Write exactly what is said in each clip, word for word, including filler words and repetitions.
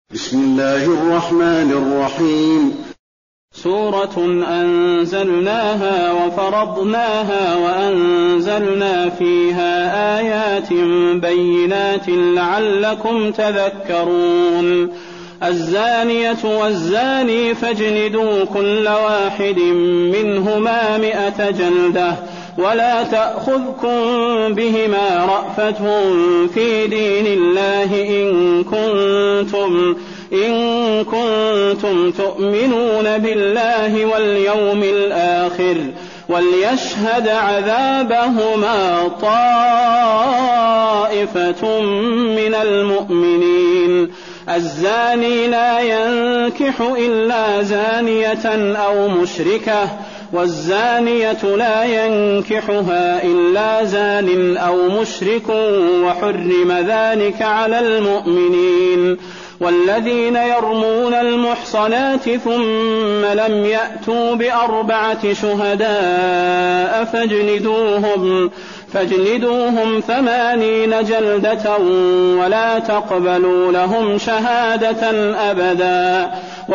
بسم الله الرحمن الرحيم. سورة أنزلناها وفرضناها وأنزلنا فيها آيات بينات لعلكم تذكرون. الزانية والزاني فاجلدوا كل واحد منهما مئة جلدة ولا تأخذكم بهما رأفة في دين الله إن كنتم إن كنتم تؤمنون بالله واليوم الآخر وليشهد عذابهما طائفة من المؤمنين. الزاني لا ينكح إلا زانية أو مشركة والزانية لا ينكحها إلا زان أو مشرك وحرم ذلك على المؤمنين. والذين يرمون المحصنات ثم لم يأتوا بأربعة شهداء فاجلدوهم فاجلدوهم ثمانين جلدة ولا تقبلوا لهم شهادة أبدا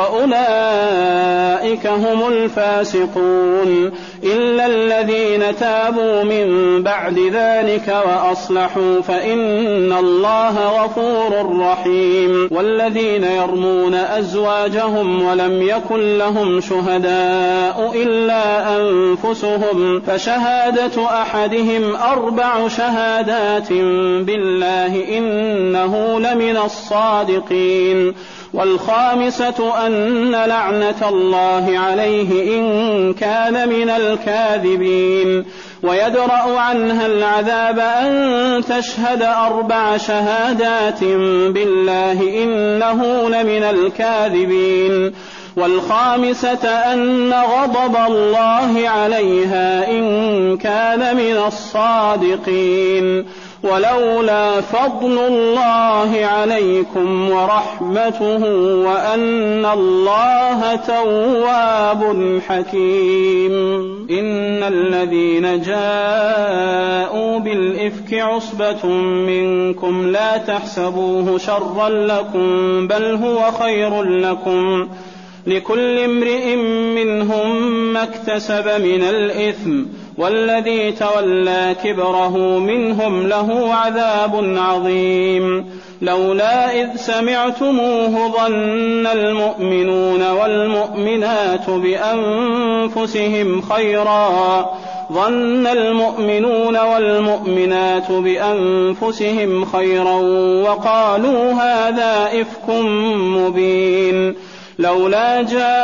وأولئك هم الفاسقون إلا الذين تابوا من بعد ذلك وأصلحوا فإن الله غفور رحيم. والذين يرمون أزواجهم ولم يكن لهم شهداء إلا أنفسهم فشهادة أحدهم أربع شهادات بالله إنه لمن الصادقين. والخامسة أن لعنة الله عليه إن كان من الكاذبين. ويدرأ عنها العذاب أن تشهد أربع شهادات بالله إنه لمن الكاذبين. والخامسة أن غضب الله عليها إن كان من الصادقين. ولولا فضل الله عليكم ورحمته وأن الله تواب حكيم. إن الذين جاءوا بالإفك عصبة منكم لا تحسبوه شرا لكم بل هو خير لكم لكل امرئ منهم ما اكتسب من الإثم والذي تولى كبره منهم له عذاب عظيم. لولا إذ سمعتموه ظن المؤمنون والمؤمنات بأنفسهم خيرا ظن المؤمنون والمؤمنات بأنفسهم خيرا وقالوا هذا إفك مبين. لولا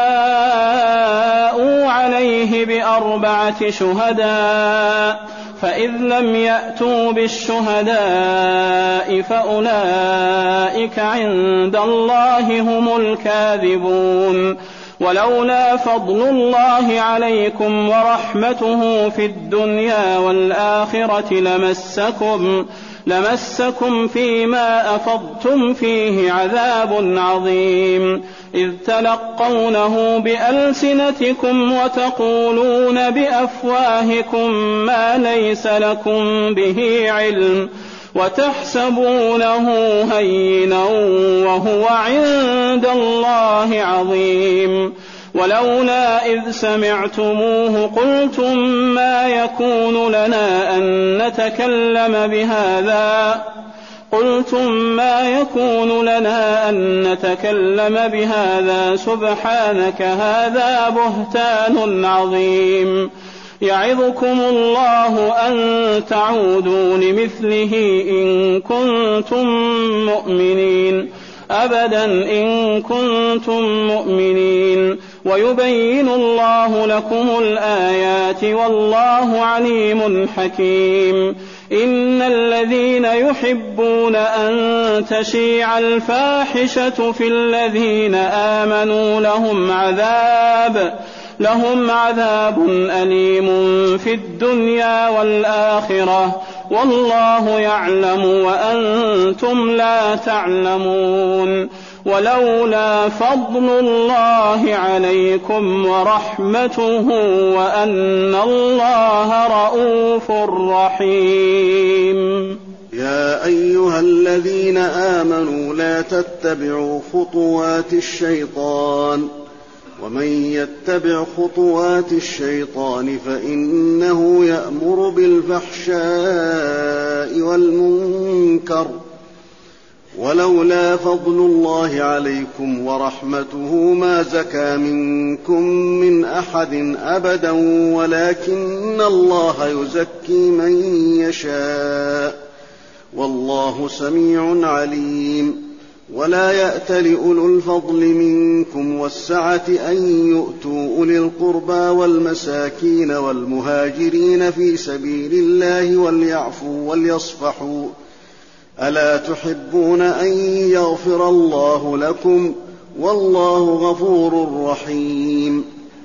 جاءوا عليه بأربعة شهداء فإذ لم يأتوا بالشهداء فأولئك عند الله هم الكاذبون. ولولا فضل الله عليكم ورحمته في الدنيا والآخرة لمسكم لمسكم فيما أفضتم فيه عذاب عظيم إذ تلقونه بألسنتكم وتقولون بأفواهكم ما ليس لكم به علم وتحسبونه هينا وهو عند الله عظيم. ولولا إذ سمعتموه قلتم ما يكون لنا أن نتكلم بهذا قلتم ما يكون لنا أن نتكلم بهذا سبحانك هذا بهتان عظيم. يعظكم الله أن تعودوا لمثله إن كنتم مؤمنين أبدا إن كنتم مؤمنين ويبين الله لكم الآيات والله عليم حكيم. إن الذين يحبون أن تشيع الفاحشة في الذين آمنوا لهم عذاب لهم عذاب أليم في الدنيا والآخرة والله يعلم وأنتم لا تعلمون. ولولا فضل الله عليكم ورحمته وأن الله رءوف رحيم. يا أيها الذين آمنوا لا تتبعوا خطوات الشيطان ومن يتبع خطوات الشيطان فإنه يأمر بالفحشاء والمنكر ولولا فضل الله عليكم ورحمته ما زكى منكم من أحد أبدا ولكن الله يزكي من يشاء والله سميع عليم. ولا يأت لأولو الفضل منكم والسعة أن يؤتوا أولي القربى والمساكين والمهاجرين في سبيل الله وليعفوا وليصفحوا ألا تحبون أن يغفر الله لكم والله غفور رحيم.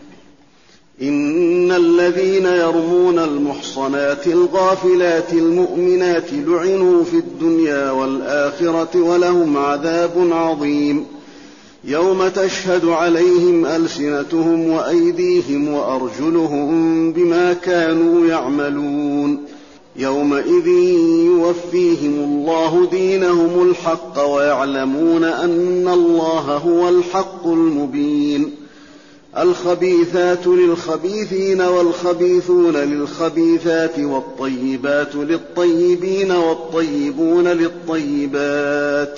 إن الذين يرمون المحصنات الغافلات المؤمنات لعنوا في الدنيا والآخرة ولهم عذاب عظيم يوم تشهد عليهم ألسنتهم وأيديهم وأرجلهم بما كانوا يعملون يومئذ يوفيهم الله دينهم الحق ويعلمون أن الله هو الحق المبين. الخبيثات للخبيثين والخبيثون للخبيثات والطيبات للطيبين والطيبون للطيبات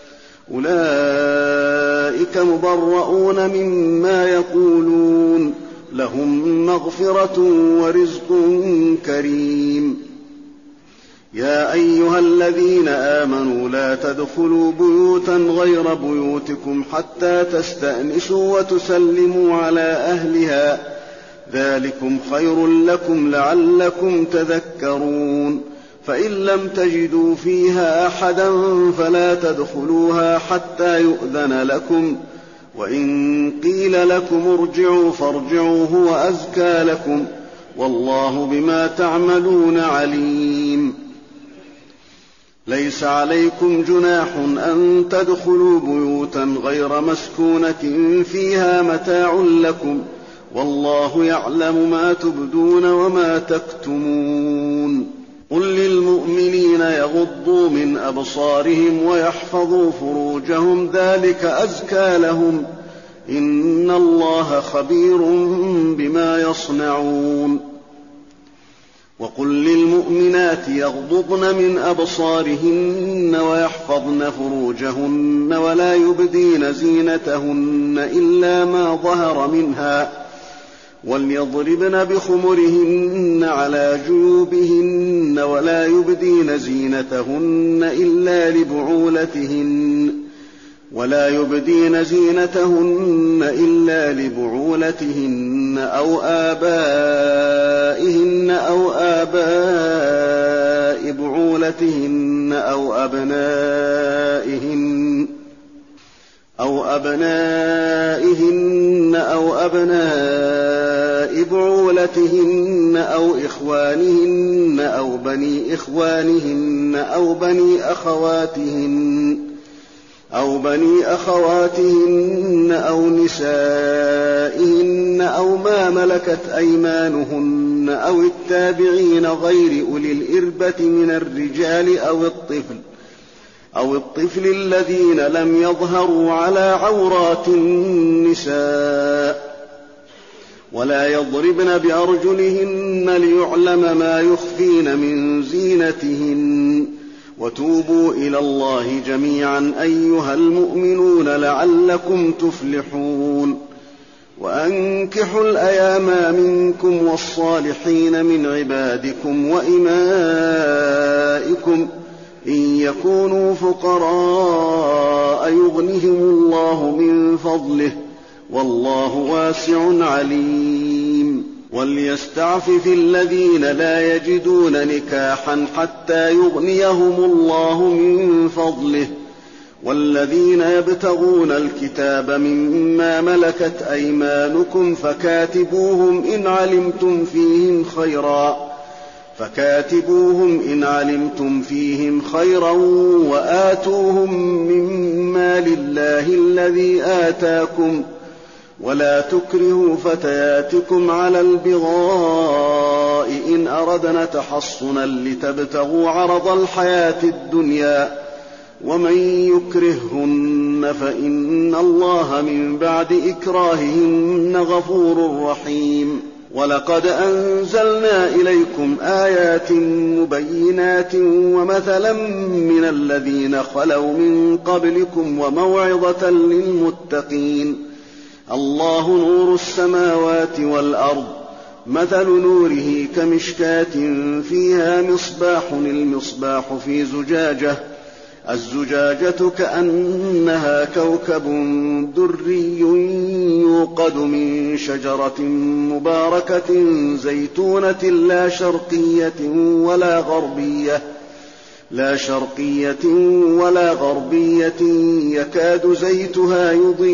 أولئك مبرؤون مما يقولون لهم مغفرة ورزق كريم. يا أيها الذين آمنوا لا تدخلوا بيوتا غير بيوتكم حتى تستأنسوا وتسلموا على أهلها ذلكم خير لكم لعلكم تذكرون. فإن لم تجدوا فيها أحدا فلا تدخلوها حتى يؤذن لكم وإن قيل لكم ارجعوا فارجعوا هو أزكى لكم والله بما تعملون عليم. ليس عليكم جناح أن تدخلوا بيوتا غير مسكونة فيها متاع لكم والله يعلم ما تبدون وما تكتمون. قل للمؤمنين يغضوا من أبصارهم ويحفظوا فروجهم ذلك أزكى لهم إن الله خبير بما يصنعون. وقل للمؤمنات يغضضن من أبصارهن ويحفظن فروجهن ولا يبدين زينتهن إلا ما ظهر منها وليضربن بخمرهن على جيوبهن ولا يبدين زينتهن إلا لبعولتهن ولا يبدين زينتهن إلا لبعولتهن أو آبائهن أو آباء بعولتهن أو أبنائهن أو أبنائهن أو أبناء بعولتهن أو إخوانهن أو بني إخوانهن أو بني أخواتهن أو بني أخواتهن أو نسائهن أو ما ملكت أيمانهن أو التابعين غير أولي الإربة من الرجال أو الطفل أو الطفل الذين لم يظهروا على عورات النساء ولا يضربن بأرجلهن ليعلم ما يخفين من زينتهن وتوبوا إلى الله جميعا أيها المؤمنون لعلكم تفلحون. وأنكحوا الأيام منكم والصالحين من عبادكم وإمائكم إن يكونوا فقراء يغنهم الله من فضله والله واسع عليم. وليستعفف الذين لا يجدون نكاحا حتى يغنيهم الله من فضله والذين يبتغون الكتاب مما ملكت أيمانكم فكاتبوهم إن علمتم فيهم خيرا فكاتبوهم إن علمتم فيهم خيرا وآتوهم مما لله الذي آتاكم ولا تكرهوا فتياتكم على البغاء إن أردنا تحصنا لتبتغوا عرض الحياة الدنيا، ومن يكرههن فإن الله من بعد إكراههن غفور رحيم. ولقد أنزلنا إليكم آيات مبينات ومثلا من الذين خلوا من قبلكم وموعظة للمتقين. الله نور السماوات والأرض، مثل نوره كمشكاة فيها مصباح، المصباح في زجاجة، الزجاجة كأنها كوكب دري يوقد من شجرة مباركة زيتونة لا شرقية ولا غربية لا شرقية ولا غربية يكاد زيتها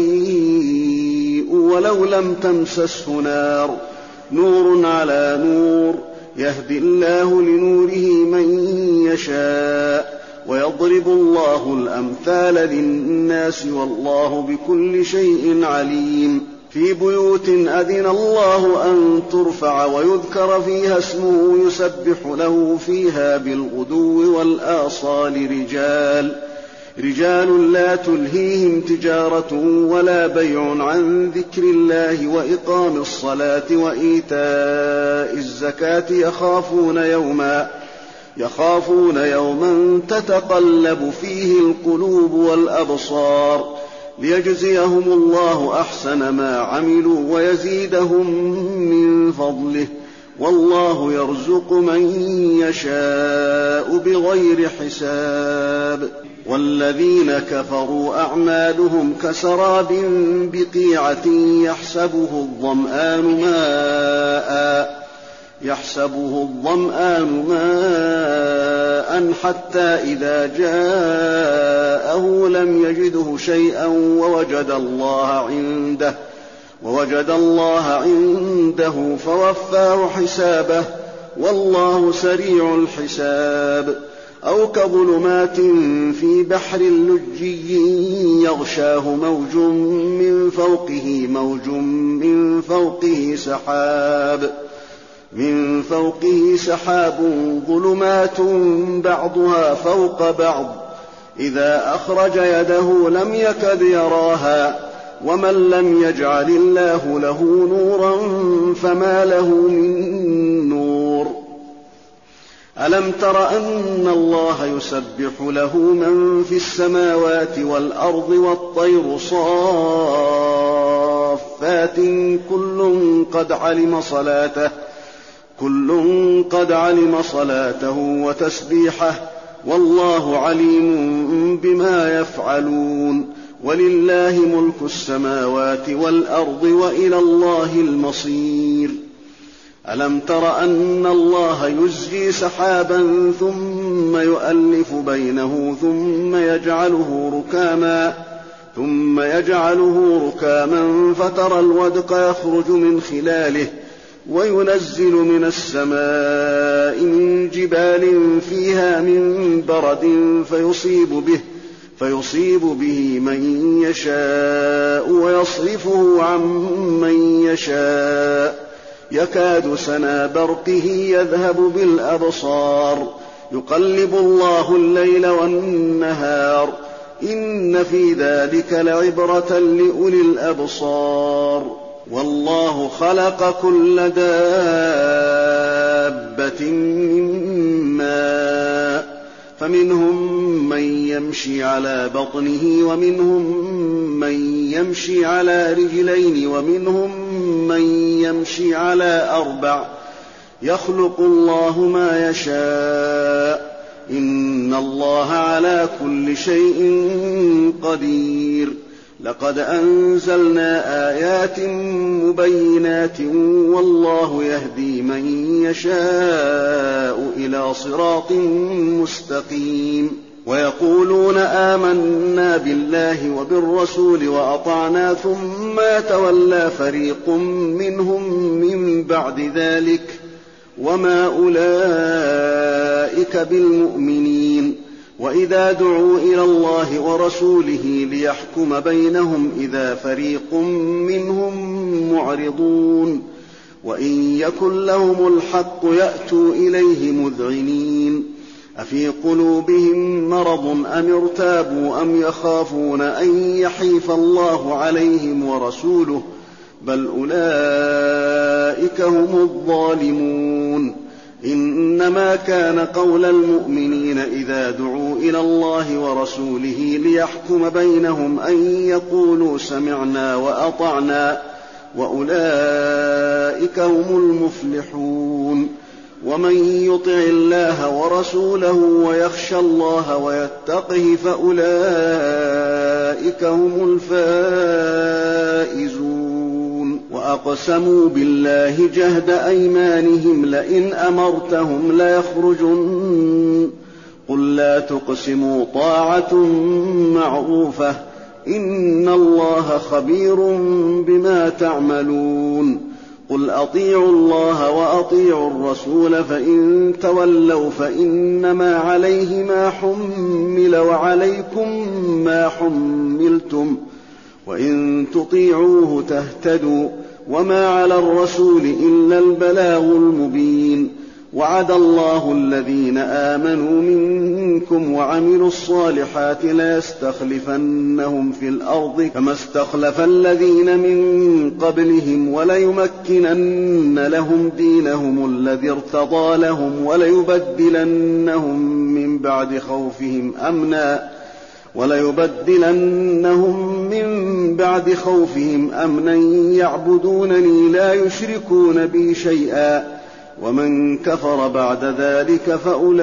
يضيء ولو لم تمسسه نار، نور على نور، يهدي الله لنوره من يشاء، ويضرب الله الأمثال للناس والله بكل شيء عليم. في بيوت أذن الله أن ترفع ويذكر فيها اسمه يسبح له فيها بالغدو والآصال رجال رجال لا تلهيهم تجارة ولا بيع عن ذكر الله وإقام الصلاة وإيتاء الزكاة يخافون يوما يخافون يوما تتقلب فيه القلوب والأبصار، ليجزيهم الله أحسن ما عملوا ويزيدهم من فضله، والله يرزق من يشاء بغير حساب. والذين كفروا أعمالهم كسراب بقيعة يحسبه الظمآن ماء يحسبه الظمآن ماء حتى إذا جاءه لم يجده شيئا ووجد الله عنده ووجد الله عنده فوفاه حسابه، والله سريع الحساب. أو كظلمات في بحر لجي يغشاه موج من فوقه موج من فوقه سحاب من فوقه سحاب ظلمات بعضها فوق بعض، إذا أخرج يده لم يكد يراها، ومن لم يجعل الله له نورا فما له من نور. ألم تر أن الله يسبح له من في السماوات والأرض والطير صافات كل قد علم صلاته كل قد علم صلاته وتسبيحه، والله عليم بما يفعلون. ولله ملك السماوات والأرض وإلى الله المصير. ألم تر أن الله يزجي سحابا ثم يؤلف بينه ثم يجعله ركاما ثم يجعله ركاما فترى الودق يخرج من خلاله، وينزل من السماء من جبال فيها من برد فيصيب به فيصيب به من يشاء ويصرفه عن من يشاء، يكاد سنا برقه يذهب بالأبصار، يقلب الله الليل والنهار، إن في ذلك لعبرة لأولي الأبصار. والله خلق كل دابة من ماء، فمنهم من يمشي على بطنه ومنهم من يمشي على رجلين ومنهم من يمشي على أربع، يخلق الله ما يشاء، إن الله على كل شيء قدير. لقد أنزلنا آيات مبينات والله يهدي من يشاء إلى صراط مستقيم. ويقولون آمنا بالله وبالرسول وأطعنا ثم يتولى فريق منهم من بعد ذلك وما أولئك بالمؤمنين. وإذا دعوا إلى الله ورسوله ليحكم بينهم إذا فريق منهم معرضون وإن يكن لهم الحق يأتوا إليه مذعنين أفي قلوبهم مرض أم ارتابوا أم يخافون أن يحيف الله عليهم ورسوله بل أولئك هم الظالمون إنما كان قول المؤمنين إذا دعوا إلى الله ورسوله ليحكم بينهم أن يقولوا سمعنا وأطعنا وأولئك هم المفلحون ومن يطع الله ورسوله ويخشى الله ويتقه فأولئك هم الفائزون وأقسموا بالله جهد أيمانهم لئن أمرتهم ليخرجن قل لا تقسموا طاعة معروفة إن الله خبير بما تعملون قل أطيعوا الله وأطيعوا الرسول فإن تولوا فإنما عليه ما حمل وعليكم ما حملتم وإن تطيعوه تهتدوا وما على الرسول إلا البلاغ المبين وعد الله الذين آمنوا منكم وعملوا الصالحات ليستخلفنهم في الأرض كما استخلف الذين من قبلهم وليمكنن لهم دينهم الذي ارتضى لهم وليبدلنهم من بعد خوفهم أمنا وليبدلنهم من بعد خوفهم أمنا يعبدونني لا يشركون بي شيئا ومن كفر بعد ذلك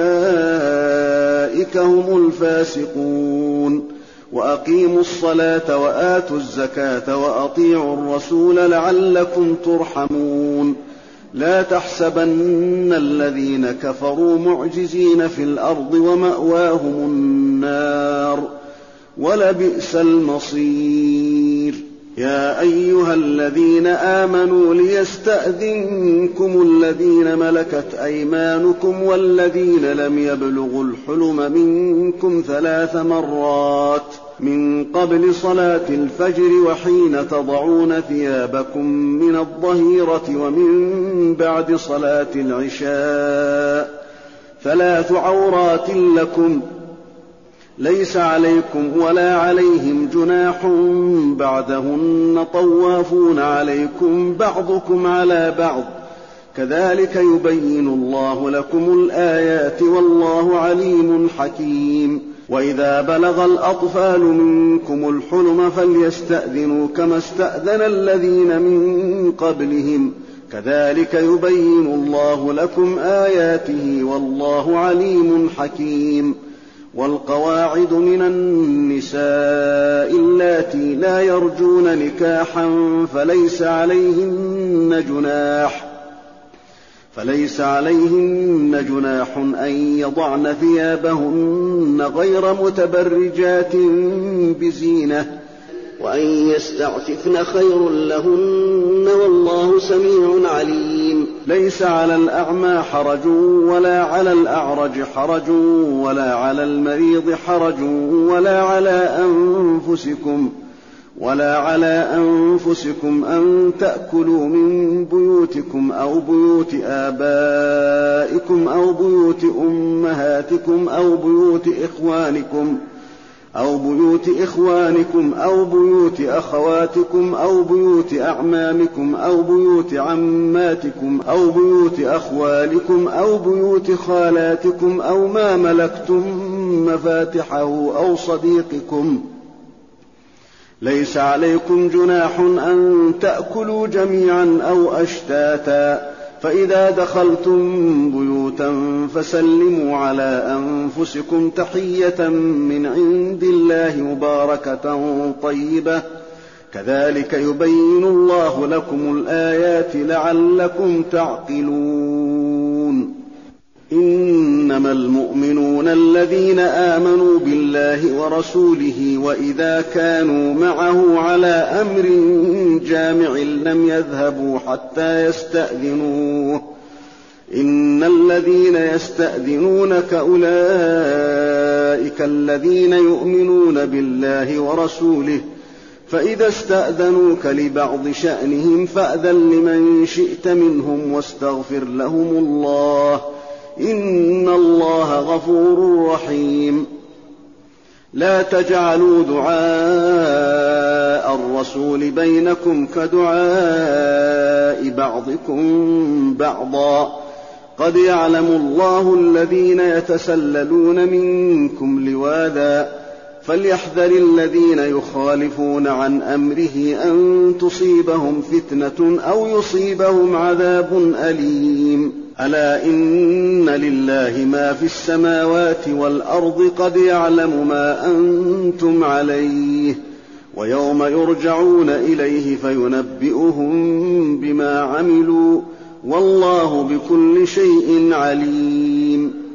فأولئك هم الفاسقون وأقيموا الصلاة وآتوا الزكاة وأطيعوا الرسول لعلكم ترحمون لا تحسبن الذين كفروا معجزين في الأرض ومأواهم النار ولبئس المصير يا أيها الذين آمنوا ليستأذنكم الذين ملكت أيمانكم والذين لم يبلغوا الحلم منكم ثلاث مرات من قبل صلاة الفجر وحين تضعون ثيابكم من الظهيرة ومن بعد صلاة العشاء ثلاث عورات لكم ليس عليكم ولا عليهم جناح بعدهن طوافون عليكم بعضكم على بعض كذلك يبين الله لكم الآيات والله عليم حكيم وإذا بلغ الأطفال منكم الحلم فليستأذنوا كما استأذن الذين من قبلهم كذلك يبين الله لكم آياته والله عليم حكيم والقواعد من النساء اللاتي لا يرجون نكاحا فليس عليهن جناح فليس عليهن جناح أن يضعن ثيابهن غير متبرجات بزينة وأن يستعففن خير لهن والله سميع عليم ليس على الأعمى حرج ولا على الأعرج حرج ولا على المريض حرج ولا على أنفسكم ولا على أنفسكم أن تأكلوا من بيوتكم أو بيوت آبائكم أو بيوت أمهاتكم أو بيوت إخوانكم أو بيوت إخوانكم أو بيوت أخواتكم أو بيوت أعمامكم أو بيوت عماتكم أو بيوت أخوالكم أو بيوت خالاتكم أو ما ملكتم مفاتحه أو صديقكم ليس عليكم جناح أن تأكلوا جميعا أو أشتاتا فإذا دخلتم بيوتا فسلموا على أنفسكم تحية من عند الله مباركة طيبة كذلك يبين الله لكم الآيات لعلكم تعقلون إنما المؤمنون الذين آمنوا بالله ورسوله وإذا كانوا معه على أمر جامع لم يذهبوا حتى يستأذنوه إن الذين يستأذنونك أولئك الذين يؤمنون بالله ورسوله فإذا استأذنوك لبعض شأنهم فأذن لمن شئت منهم واستغفر لهم الله إن الله غفور رحيم. لا تجعلوا دعاء الرسول بينكم كدعاء بعضكم بعضا قد يعلم الله الذين يتسللون منكم لواذا فليحذر الذين يخالفون عن أمره أن تصيبهم فتنة أو يصيبهم عذاب أليم. ألا إن لله ما في السماوات والأرض قد يعلم ما أنتم عليه ويوم يرجعون إليه فينبئهم بما عملوا والله بكل شيء عليم.